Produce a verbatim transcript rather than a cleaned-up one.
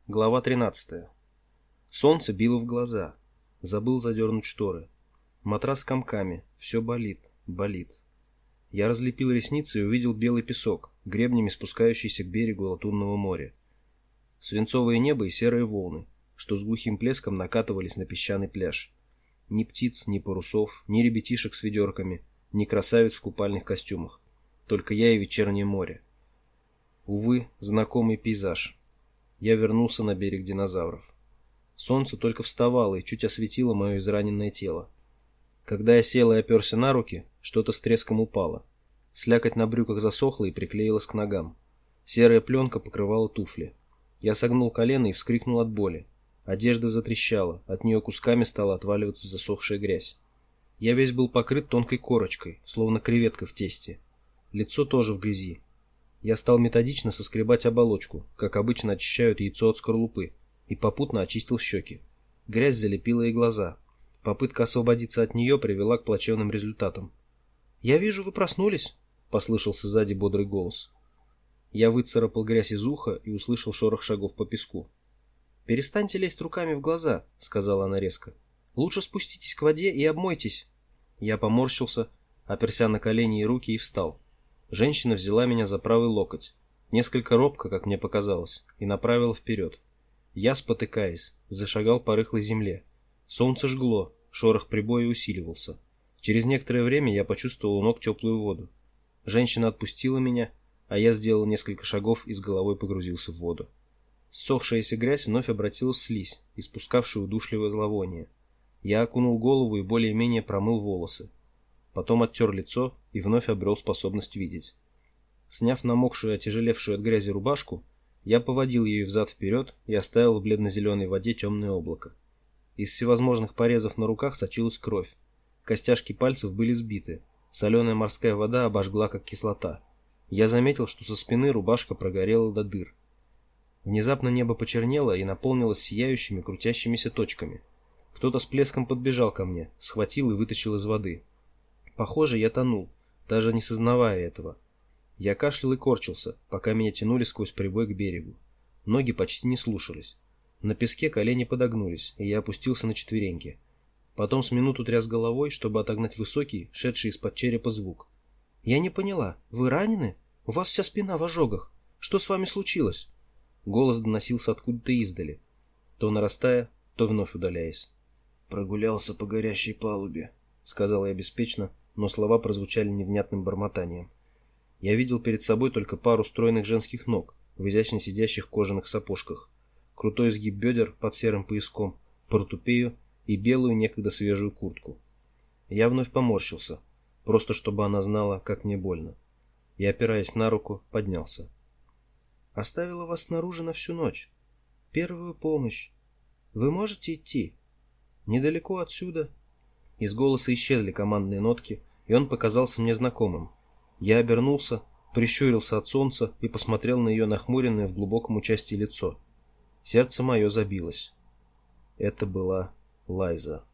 Глава тринадцатая. Солнце било в глаза. Забыл задернуть шторы. Матрас с комками. Все болит, болит. Я разлепил ресницы и увидел белый песок, гребнями спускающийся к берегу Латунного моря. Свинцовое небо и серые волны, что с глухим плеском накатывались на песчаный пляж. Ни птиц, ни парусов, ни ребятишек с ведерками, ни красавиц в купальных костюмах. Только я и вечернее море. Увы, знакомый пейзаж. Я вернулся на берег динозавров. Солнце только вставало и чуть осветило мое израненное тело. Когда я сел и оперся на руки, что-то с треском упало. Слякоть на брюках засохла и приклеилась к ногам. Серая пленка покрывала туфли. Я согнул колено и вскрикнул от боли. Одежда затрещала, от нее кусками стала отваливаться засохшая грязь. Я весь был покрыт тонкой корочкой, словно креветка в тесте. Лицо тоже в грязи. Я стал методично соскребать оболочку, как обычно очищают яйцо от скорлупы, и попутно очистил щеки. Грязь залепила и глаза. Попытка освободиться от нее привела к плачевным результатам. «Я вижу, вы проснулись», — послышался сзади бодрый голос. Я выцарапал грязь из уха и услышал шорох шагов по песку. «Перестаньте лезть руками в глаза», — сказала она резко. «Лучше спуститесь к воде и обмойтесь». Я поморщился, оперся на колени и руки и встал. Женщина взяла меня за правый локоть, несколько робко, как мне показалось, и направила вперед. Я, спотыкаясь, зашагал по рыхлой земле. Солнце жгло, шорох прибоя усиливался. Через некоторое время я почувствовал у ног теплую воду. Женщина отпустила меня, а я сделал несколько шагов и с головой погрузился в воду. Ссохшаяся грязь вновь обратилась в слизь, испускавшую удушливое зловоние. Я окунул голову и более-менее промыл волосы. Потом оттер лицо и вновь обрел способность видеть. Сняв намокшую и отяжелевшую от грязи рубашку, я поводил ею взад-вперед и оставил в бледно-зеленой воде темное облако. Из всевозможных порезов на руках сочилась кровь. Костяшки пальцев были сбиты. Соленая морская вода обожгла, как кислота. Я заметил, что со спины рубашка прогорела до дыр. Внезапно небо почернело и наполнилось сияющими, крутящимися точками. Кто-то с плеском подбежал ко мне, схватил и вытащил из воды. Похоже, я тонул, даже не сознавая этого. Я кашлял и корчился, пока меня тянули сквозь прибой к берегу. Ноги почти не слушались. На песке колени подогнулись, и я опустился на четвереньки. Потом с минуту тряс головой, чтобы отогнать высокий, шедший из-под черепа звук. «Я не поняла. Вы ранены? У вас вся спина в ожогах. Что с вами случилось?» Голос доносился откуда-то издали, то нарастая, то вновь удаляясь. «Прогулялся по горящей палубе», — сказал я беспечно, но слова прозвучали невнятным бормотанием. Я видел перед собой только пару стройных женских ног в изящно сидящих кожаных сапожках, крутой изгиб бедер под серым пояском, портупею и белую некогда свежую куртку. Я вновь поморщился, просто чтобы она знала, как мне больно. И, опираясь на руку, поднялся. «Оставила вас снаружи на всю ночь. Первую помощь. Вы можете идти? Недалеко отсюда». Из голоса исчезли командные нотки, и он показался мне знакомым. Я обернулся, прищурился от солнца и посмотрел на ее нахмуренное в глубоком участии лицо. Сердце мое забилось. Это была Лайза.